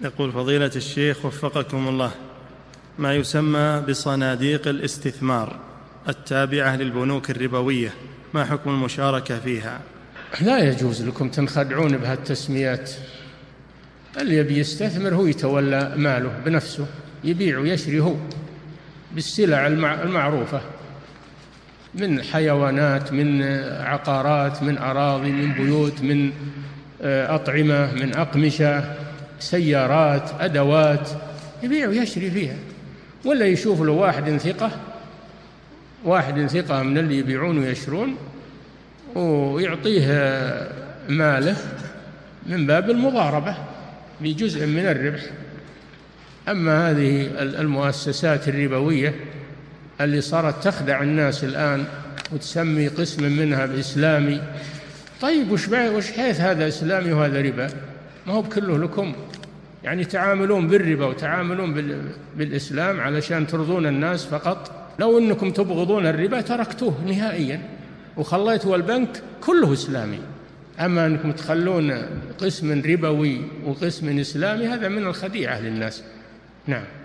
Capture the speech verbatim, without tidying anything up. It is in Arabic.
يقول فضيلة الشيخ وفقكم الله، ما يسمى بصناديق الاستثمار التابعة للبنوك الربوية ما حكم المشاركة فيها؟ لا يجوز لكم تنخدعون بهالتسميات. اللي يبي يستثمر هو يتولى ماله بنفسه، يبيع ويشري هو بالسلع المعروفة من حيوانات، من عقارات، من أراضي، من بيوت، من أطعمة، من أقمشة، سيارات، أدوات، يبيع ويشري فيها. ولا يشوف له واحد ثقة واحد ثقة من اللي يبيعون ويشرون ويعطيه ماله من باب المضاربة بجزء من الربح. أما هذه المؤسسات الربوية اللي صارت تخدع الناس الآن وتسمي قسم منها بإسلامي، طيب وش وش حيث هذا إسلامي وهذا ربا؟ ما هو بكله لكم، يعني تعاملون بالربا وتعاملون بالإسلام علشان ترضون الناس فقط. لو أنكم تبغضون الربا تركتوه نهائيا وخليتوا البنك كله إسلامي. أما أنكم تخلون قسم ربوي وقسم إسلامي هذا من الخديعة للناس. نعم.